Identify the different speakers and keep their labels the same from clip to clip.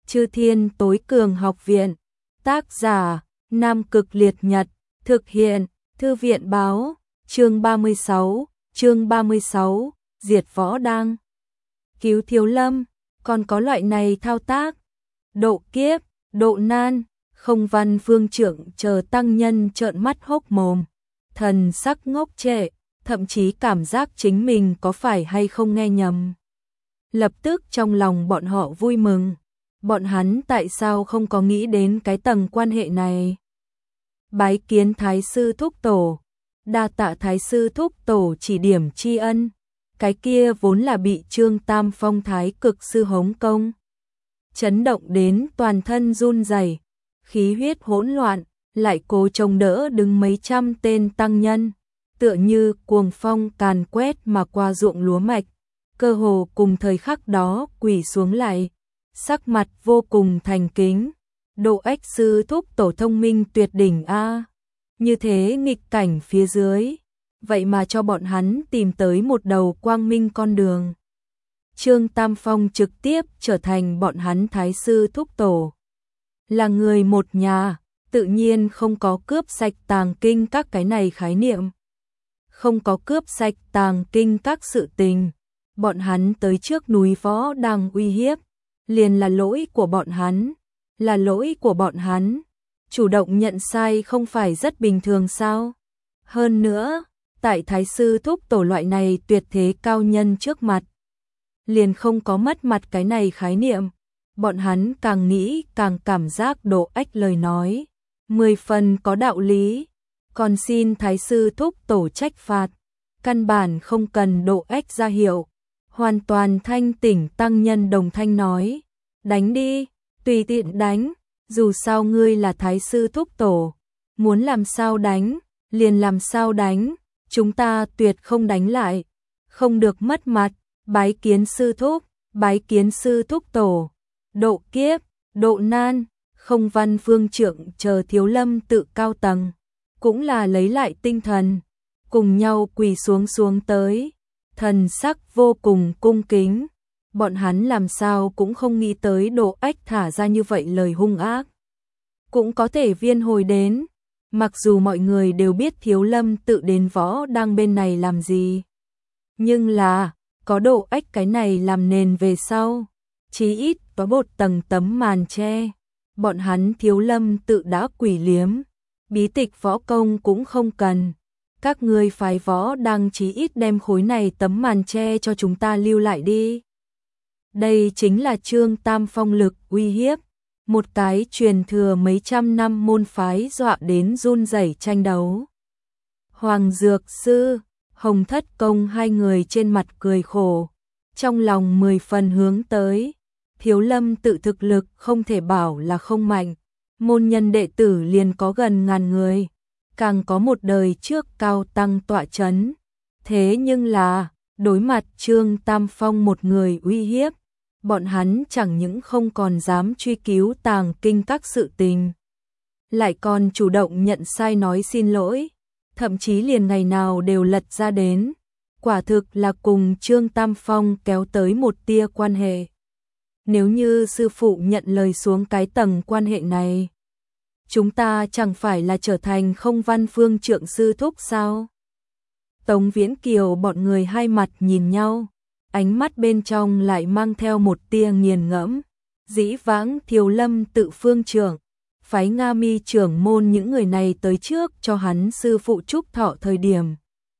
Speaker 1: Chư Thiên Tối Cường Học Viện. Tác giả: Nam Cực Liệt Nhật. Thực hiện: Thư viện báo. Chương 36, Diệt Võ Đăng. Cứu Thiếu Lâm, còn có loại này thao tác. Độ kiếp, độ nan, Không Văn Phương trưởng chờ tăng nhân trợn mắt hốc mồm, thần sắc ngốc trệ, thậm chí cảm giác chính mình có phải hay không nghe nhầm. Lập tức trong lòng bọn họ vui mừng, bọn hắn tại sao không có nghĩ đến cái tầng quan hệ này. Bái kiến Thái sư thúc tổ, đa tạ Thái sư thúc tổ chỉ điểm tri ân. Cái kia vốn là bị Trương Tam Phong Thái cực sư hống công, chấn động đến toàn thân run rẩy, khí huyết hỗn loạn, lại cố chống đỡ đứng mấy trăm tên tăng nhân, tựa như cuồng phong càn quét mà qua ruộng lúa mạch, cơ hồ cùng thời khắc đó quỳ xuống lại, sắc mặt vô cùng thành kính. Độ Ách sư thúc tổ thông minh tuyệt đỉnh a, như thế nghịch cảnh phía dưới, vậy mà cho bọn hắn tìm tới một đầu quang minh con đường. Trương Tam Phong trực tiếp trở thành bọn hắn Thái sư thúc tổ. Là người một nhà, tự nhiên không có cướp sạch tàng kinh các cái này khái niệm. Không có cướp sạch tàng kinh các sự tình. Bọn hắn tới trước núi Võ Đăng uy hiếp, liền là lỗi của bọn hắn. Là lỗi của bọn hắn. Chủ động nhận sai không phải rất bình thường sao? Hơn nữa, tại Thái sư thúc tổ loại này tuyệt thế cao nhân trước mặt, liền không có mất mặt cái này khái niệm. Bọn hắn càng nghĩ càng cảm giác Độ Ách lời nói 10 phần có đạo lý, còn xin Thái sư thúc tổ trách phạt, căn bản không cần Độ Ách ra hiệu. Hoàn toàn thanh tỉnh tăng nhân đồng thanh nói, đánh đi, tùy tiện đánh, dù sao ngươi là Thái sư thúc tổ, muốn làm sao đánh, liền làm sao đánh, chúng ta tuyệt không đánh lại, không được mất mặt. Bái kiến sư thúc, bái kiến sư thúc tổ. Độ kiếp, độ nan, Không Văn Phương trưởng chờ Thiếu Lâm tự cao tầng, cũng là lấy lại tinh thần, cùng nhau quỳ xuống tới, thần sắc vô cùng cung kính. Bọn hắn làm sao cũng không nghĩ tới Độ Ách thả ra như vậy lời hung ác, cũng có thể viên hồi đến. Mặc dù mọi người đều biết Thiếu Lâm tự đến Võ Đăng bên này làm gì, nhưng là có Độ Ách cái này làm nền về sau, chí ít có một tầng tấm màn che. Bọn hắn Thiếu Lâm tự đã quỷ liếm, bí tịch võ công cũng không cần. Các ngươi phái Võ Đăng chí ít đem khối này tấm màn che cho chúng ta lưu lại đi. Đây chính là Trương Tam Phong lực uy hiếp, một cái truyền thừa mấy trăm năm môn phái dọa đến run rẩy tranh đấu. Hoàng Dược Sư, Hồng Thất Công hai người trên mặt cười khổ, trong lòng 10 phần hướng tới. Thiếu Lâm tự thực lực không thể bảo là không mạnh, môn nhân đệ tử liền có gần 1000 người, càng có một đời trước cao tăng tọa chấn. Thế nhưng là, đối mặt Trương Tam Phong một người uy hiếp, bọn hắn chẳng những không còn dám truy cứu tàng kinh các sự tình, lại còn chủ động nhận sai nói xin lỗi, thậm chí liền ngày nào đều lật ra đến, quả thực là cùng Trương Tam Phong kéo tới một tia quan hệ. Nếu như sư phụ nhận lời xuống cái tầng quan hệ này, chúng ta chẳng phải là trở thành Không Văn Phương trượng sư thúc sao? Tống Viễn Kiều bọn người hai mặt nhìn nhau, ánh mắt bên trong lại mang theo một tia nghiền ngẫm. Dĩ vãng Thiếu Lâm tự phương trưởng, phái Nga Mi trưởng môn những người này tới trước cho hắn sư phụ chúc thọ thời điểm,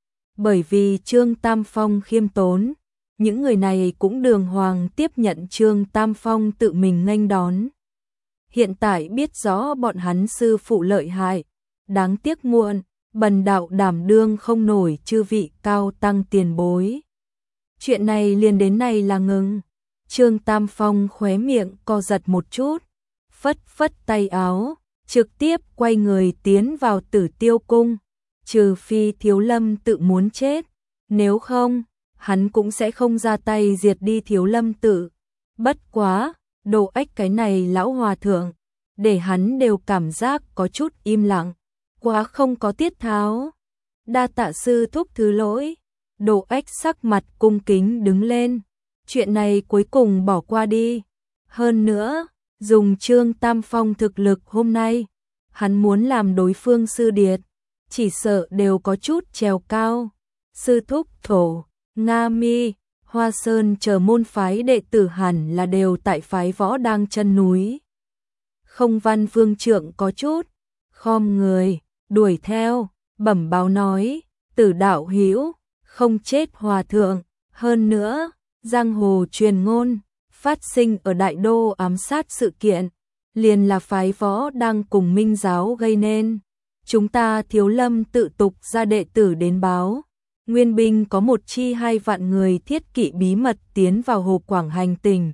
Speaker 1: bởi vì Trương Tam Phong khiêm tốn, những người này cũng đường hoàng tiếp nhận Trương Tam Phong tự mình nghênh đón. Hiện tại biết rõ bọn hắn sư phụ lợi hại, đáng tiếc muộn, bần đạo đảm đương không nổi chư vị cao tăng tiền bối. Chuyện này liền đến này là ngừng. Trương Tam Phong khóe miệng co giật một chút, phất phất tay áo, trực tiếp quay người tiến vào Tử Tiêu cung. Trừ phi Thiếu Lâm tự muốn chết, nếu không, hắn cũng sẽ không ra tay diệt đi Thiếu Lâm tự. Bất quá, Độ Ách cái này lão hòa thượng, để hắn đều cảm giác có chút im lặng, quá không có tiết tháo. Đa tạ sư thúc thứ lỗi. Độ Ách sắc mặt cung kính đứng lên, chuyện này cuối cùng bỏ qua đi. Hơn nữa, Dùng Trương Tam Phong thực lực hôm nay, hắn muốn làm đối phương sư điệt, chỉ sợ đều có chút trèo cao. Sư thúc Thổ, Nga Mi, Hoa Sơn chờ môn phái đệ tử hẳn là đều tại phái Võ Đang chân núi. Không Văn Phương Trượng có chút khom người, đuổi theo, bẩm báo nói, Tử đạo hữu, không chết hòa thượng, hơn nữa, giang hồ truyền ngôn, phát sinh ở Đại Đô ám sát sự kiện, liền là phái Võ Đang cùng Minh giáo gây nên. Chúng ta Thiếu Lâm tự tục ra đệ tử đến báo, Nguyên binh có 1-2 vạn người thiết kỵ bí mật tiến vào Hồ Quảng hành tỉnh.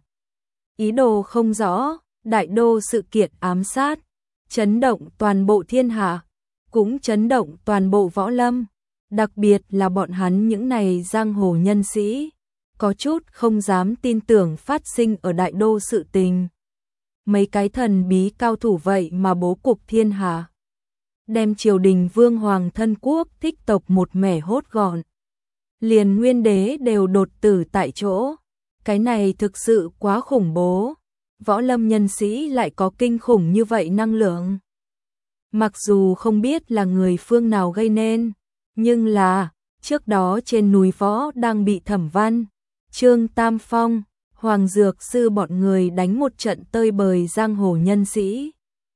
Speaker 1: Ý đồ không rõ, Đại Đô sự kiện ám sát, chấn động toàn bộ thiên hạ, cũng chấn động toàn bộ võ lâm, đặc biệt là bọn hắn những này giang hồ nhân sĩ, có chút không dám tin tưởng phát sinh ở Đại Đô sự tình. Mấy cái thần bí cao thủ vậy mà bố cục thiên hạ, đem triều đình vương hoàng thân quốc thích tộc một mẻ hốt gọn. Liền nguyên đế đều đột tử tại chỗ, cái này thực sự quá khủng bố. Võ lâm nhân sĩ lại có kinh khủng như vậy năng lượng. Mặc dù không biết là người phương nào gây nên, nhưng là, trước đó trên núi Võ đang bị Thẩm Văn, Trương Tam Phong, Hoàng Dược Sư bọn người đánh một trận tơi bời giang hồ nhân sĩ.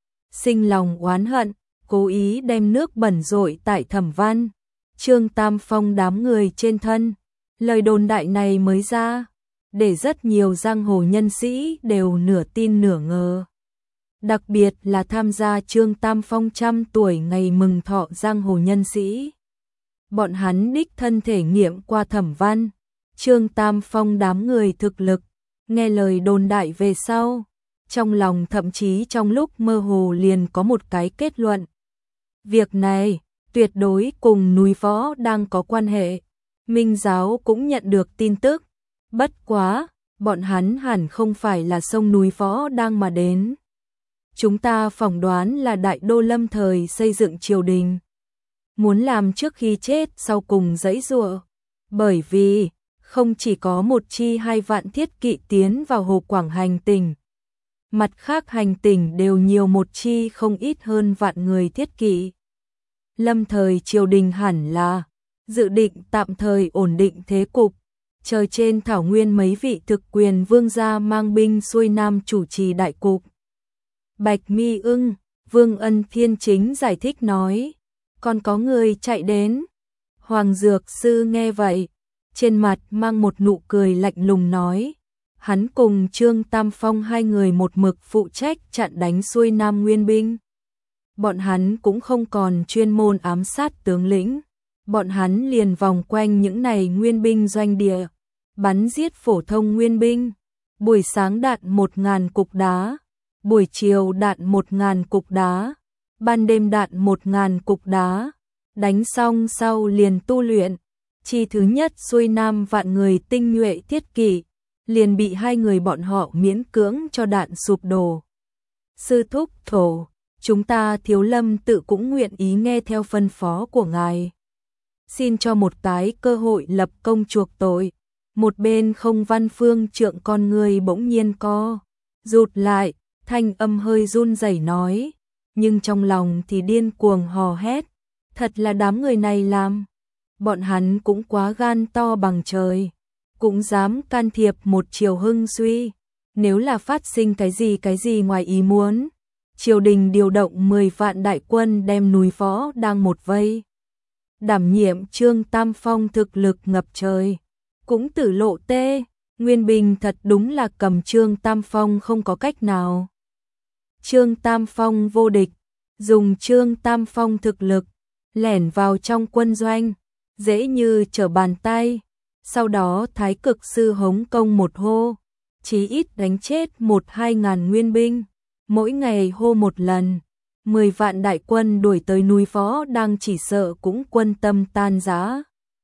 Speaker 1: Sinh lòng oán hận, cố ý đem nước bẩn rội tại Thẩm Văn, Trương Tam Phong đám người trên thân. Lời đồn đại này mới ra, để rất nhiều giang hồ nhân sĩ đều nửa tin nửa ngờ. Đặc biệt là tham gia Trương Tam Phong 100 tuổi ngày mừng thọ giang hồ nhân sĩ. Bọn hắn đích thân thể nghiệm qua Thẩm Văn, Trương Tam Phong đám người thực lực, nghe lời đồn đại về sau, trong lòng thậm chí trong lúc mơ hồ liền có một cái kết luận. Việc này, tuyệt đối cùng núi Võ đang có quan hệ. Minh giáo cũng nhận được tin tức. Bất quá, bọn hắn hẳn không phải là sông núi Võ đang mà đến. Chúng ta phỏng đoán là Đại Đô lâm thời xây dựng triều đình, muốn làm trước khi chết sau cùng giãy giụa. Bởi vì, không chỉ có 1-2 vạn thiết kỵ tiến vào Hồ Quảng hành tỉnh. Mặt khác hành tỉnh đều nhiều 1 không ít hơn vạn người thiết kỵ. Lâm thời triều đình hẳn là dự định tạm thời ổn định thế cục. Trời trên thảo nguyên mấy vị thực quyền vương gia mang binh xuôi nam chủ trì đại cục. Bạch Mi Ưng, Vương Ân Thiên Chính giải thích nói, còn có người chạy đến. Hoàng Dược Sư nghe vậy, trên mặt mang một nụ cười lạnh lùng nói, hắn cùng Trương Tam Phong hai người một mực phụ trách chặn đánh xuôi nam nguyên binh. Bọn hắn cũng không còn chuyên môn ám sát tướng lĩnh, bọn hắn liền vòng quanh những này nguyên binh doanh địa, bắn giết phổ thông nguyên binh. Buổi sáng đạn 1000 cục đá, buổi chiều đạn 1000 cục đá, ban đêm đạn 1000 cục đá. Đánh xong sau liền tu luyện. Chi thứ nhất xuôi nam vạn người tinh nhuệ thiết kỵ, liền bị hai người bọn họ miễn cưỡng cho đạn sụp đổ. Sư thúc Thổ, chúng ta Thiếu Lâm tự cũng nguyện ý nghe theo phân phó của ngài. Xin cho một cái cơ hội lập công chuộc tội. Một bên Không Văn Phương Trượng con người bỗng nhiên co rụt lại, thanh âm hơi run rẩy nói, nhưng trong lòng thì điên cuồng hò hét, thật là đám người này làm, bọn hắn cũng quá gan to bằng trời, cũng dám can thiệp một triều hưng suy, nếu là phát sinh cái gì ngoài ý muốn, triều đình điều động 10 vạn đại quân đem núi Võ đang một vây. Đảm nhiệm Trương Tam Phong thực lực ngập trời, cũng tử lộ tê, Nguyên Bình thật đúng là cầm Trương Tam Phong không có cách nào. Trương Tam Phong vô địch, dùng Trương Tam Phong thực lực, lẻn vào trong quân doanh, dễ như trở bàn tay. Sau đó Thái Cực Sư hống công một hô, chí ít đánh chết 1-2 ngàn nguyên binh, mỗi ngày hô một lần. 10 vạn đại quân đuổi tới núi Võ đang chỉ sợ cũng quân tâm tan rã.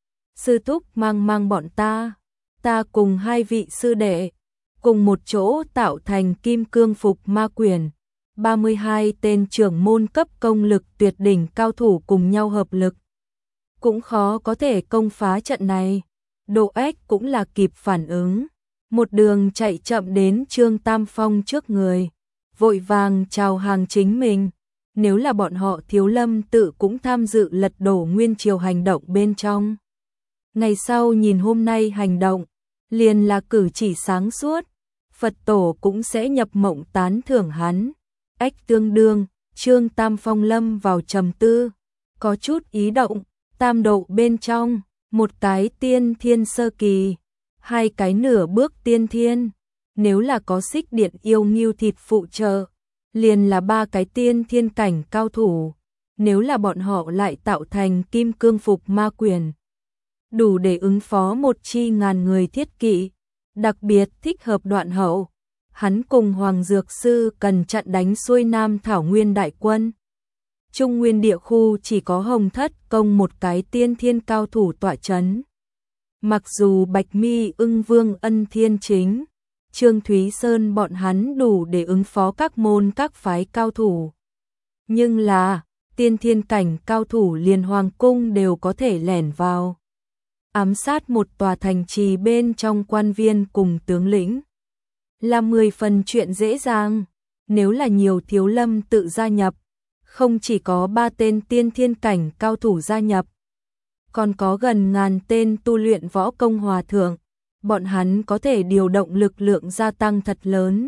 Speaker 1: Sư thúc mang bọn ta cùng hai vị sư đệ, cùng một chỗ tạo thành Kim Cương Phục Ma Quyền, 32 tên trưởng môn cấp công lực tuyệt đỉnh cao thủ cùng nhau hợp lực. Cũng khó có thể công phá trận này. Độ Ếch cũng là kịp phản ứng, một đường chạy chậm đến Trương Tam Phong trước người, vội vàng chào hàng chính mình. Nếu là bọn họ Thiếu Lâm Tự cũng tham dự lật đổ Nguyên Triều hành động bên trong. Ngày sau nhìn hôm nay hành động, liền là cử chỉ sáng suốt, Phật tổ cũng sẽ nhập mộng tán thưởng hắn. Ách tương đương, Trương Tam Phong lâm vào trầm tư, có chút ý động, tam độ bên trong, một cái tiên thiên sơ kỳ, hai cái nửa bước tiên thiên, nếu là có xích điện yêu nghiêu thịt phụ trợ, liền là ba cái tiên thiên cảnh cao thủ, nếu là bọn họ lại tạo thành kim cương phục ma quyền, đủ để ứng phó một chi ngàn người thiết kỵ, đặc biệt thích hợp đoạn hậu. Hắn cùng Hoàng Dược Sư cần chặn đánh xuôi Nam Thảo Nguyên đại quân. Trung Nguyên địa khu chỉ có Hồng Thất Công một cái tiên thiên cao thủ tọa chấn. Mặc dù Bạch Mi Ưng Vương Ân Thiên Chính, Trương Thúy Sơn bọn hắn đủ để ứng phó các môn các phái cao thủ. Nhưng là, tiên thiên cảnh cao thủ liền hoàng cung đều có thể lẻn vào. Ám sát một tòa thành trì bên trong quan viên cùng tướng lĩnh. Là 10 phần chuyện dễ dàng, nếu là nhiều Thiếu Lâm Tự gia nhập, không chỉ có 3 tên tiên thiên cảnh cao thủ gia nhập, còn có gần ngàn tên tu luyện võ công hòa thượng, bọn hắn có thể điều động lực lượng gia tăng thật lớn.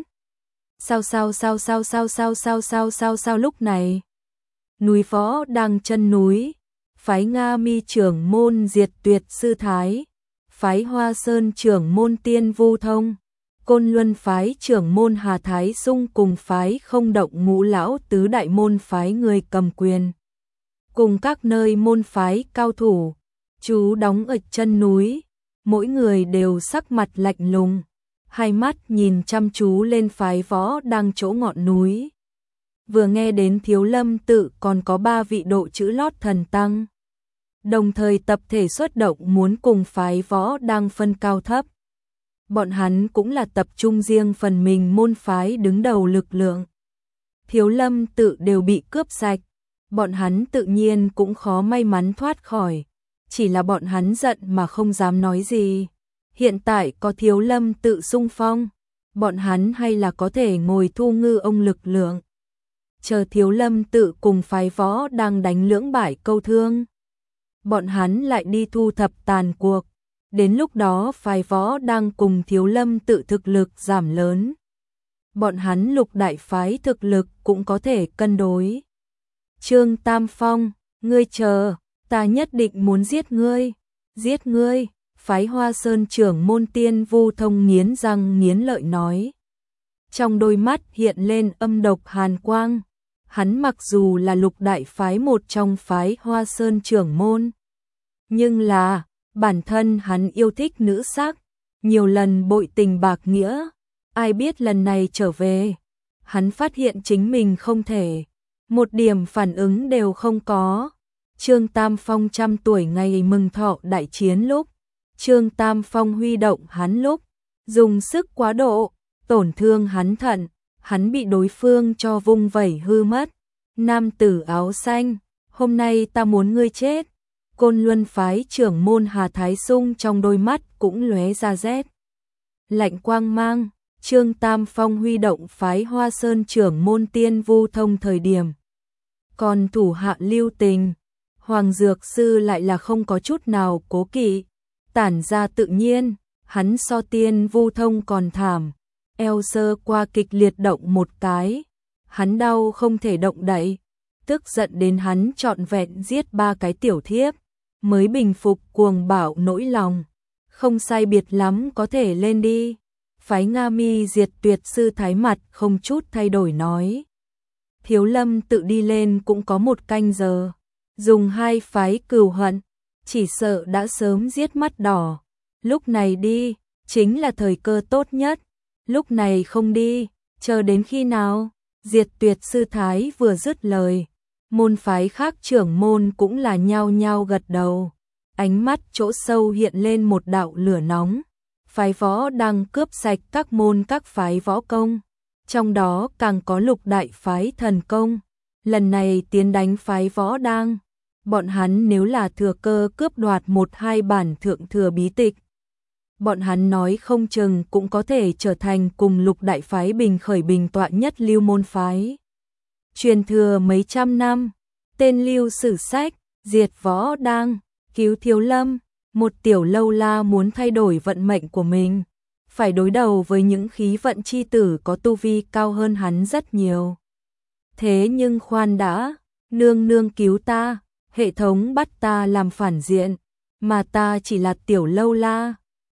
Speaker 1: Sao lúc này, núi Võ đang chân núi, phái Nga Mi trưởng môn Diệt Tuyệt Sư Thái, phái Hoa Sơn trưởng môn Tiên Vu Thông, Côn Luân phái trưởng môn Hà Thái Sung cùng phái Không Động Ngũ Lão tứ đại môn phái người cầm quyền, cùng các nơi môn phái cao thủ, chú đóng ở chân núi, mỗi người đều sắc mặt lạnh lùng, hai mắt nhìn chăm chú lên phái Võ đang chỗ ngọn núi. Vừa nghe đến Thiếu Lâm Tự còn có 3 vị độ chữ lót thần tăng, đồng thời tập thể xuất động muốn cùng phái Võ đang phân cao thấp. Bọn hắn cũng là tập trung riêng phần mình môn phái đứng đầu lực lượng. Thiếu Lâm Tự đều bị cướp sạch, bọn hắn tự nhiên cũng khó may mắn thoát khỏi, chỉ là bọn hắn giận mà không dám nói gì. Hiện tại có Thiếu Lâm Tự xung phong, bọn hắn hay là có thể ngồi thu ngư ông lực lượng. Chờ Thiếu Lâm Tự cùng phái Võ đang đánh lưỡng bại câu thương, bọn hắn lại đi thu thập tàn cuộc. Đến lúc đó phái Võ đang cùng Thiếu Lâm Tự thực lực giảm lớn, bọn hắn lục đại phái thực lực cũng có thể cân đối. Trương Tam Phong, ngươi chờ, ta nhất định muốn giết ngươi, giết ngươi. Phái Hoa Sơn trưởng môn Tiên Vu Thông nghiến răng nghiến lợi nói. Trong đôi mắt hiện lên âm độc hàn quang. Hắn mặc dù là lục đại phái một trong phái Hoa Sơn trưởng môn, nhưng là bản thân hắn yêu thích nữ sắc, nhiều lần bội tình bạc nghĩa. Ai biết lần này trở về, hắn phát hiện chính mình không thể, một điểm phản ứng đều không có. Trương Tam Phong 100 tuổi ngày mừng thọ đại chiến lúc, Trương Tam Phong huy động hắn lúc, dùng sức quá độ, tổn thương hắn thận, hắn bị đối phương cho vung vẩy hư mất. Nam tử áo xanh, hôm nay ta muốn ngươi chết. Côn Luân phái trưởng môn Hà Thái Sung trong đôi mắt cũng lóe ra rét lạnh quang mang. Trương Tam Phong huy động phái Hoa Sơn trưởng môn Tiên Vu Thông thời điểm, còn thủ hạ lưu tình, Hoàng Dược Sư lại là không có chút nào cố kỵ, tản ra tự nhiên. Hắn so Tiên Vu Thông còn thảm, eo sơ qua kịch liệt động một cái, hắn đau không thể động đậy, tức giận đến hắn trọn vẹn giết 3 cái tiểu thiếp, mới bình phục cuồng bạo nỗi lòng. Không sai biệt lắm có thể lên đi. Phái Nga Mi Diệt Tuyệt Sư Thái mặt không chút thay đổi nói. Thiếu Lâm Tự đi lên cũng có 1 canh giờ, dùng 2 phái cừu hận, chỉ sợ đã sớm giết mắt đỏ. Lúc này đi, chính là thời cơ tốt nhất. Lúc này không đi, chờ đến khi nào? Diệt Tuyệt Sư Thái vừa dứt lời, môn phái khác trưởng môn cũng là nhao nhao gật đầu. Ánh mắt chỗ sâu hiện lên một đạo lửa nóng. Phái Võ đang cướp sạch các môn các phái võ công, trong đó càng có lục đại phái thần công. Lần này tiến đánh phái Võ đang, bọn hắn nếu là thừa cơ cướp đoạt 1-2 bản thượng thừa bí tịch, bọn hắn nói không chừng cũng có thể trở thành cùng Lục đại phái bình khởi bình tọa nhất lưu môn phái. Truyền thừa mấy trăm năm, tên lưu sử sách, diệt võ đang, cứu thiếu lâm, một tiểu lâu la muốn thay đổi vận mệnh của mình, phải đối đầu với những khí vận chi tử có tu vi cao hơn hắn rất nhiều. Thế nhưng khoan đã, nương nương cứu ta, hệ thống bắt ta làm phản diện, mà ta chỉ là tiểu lâu la,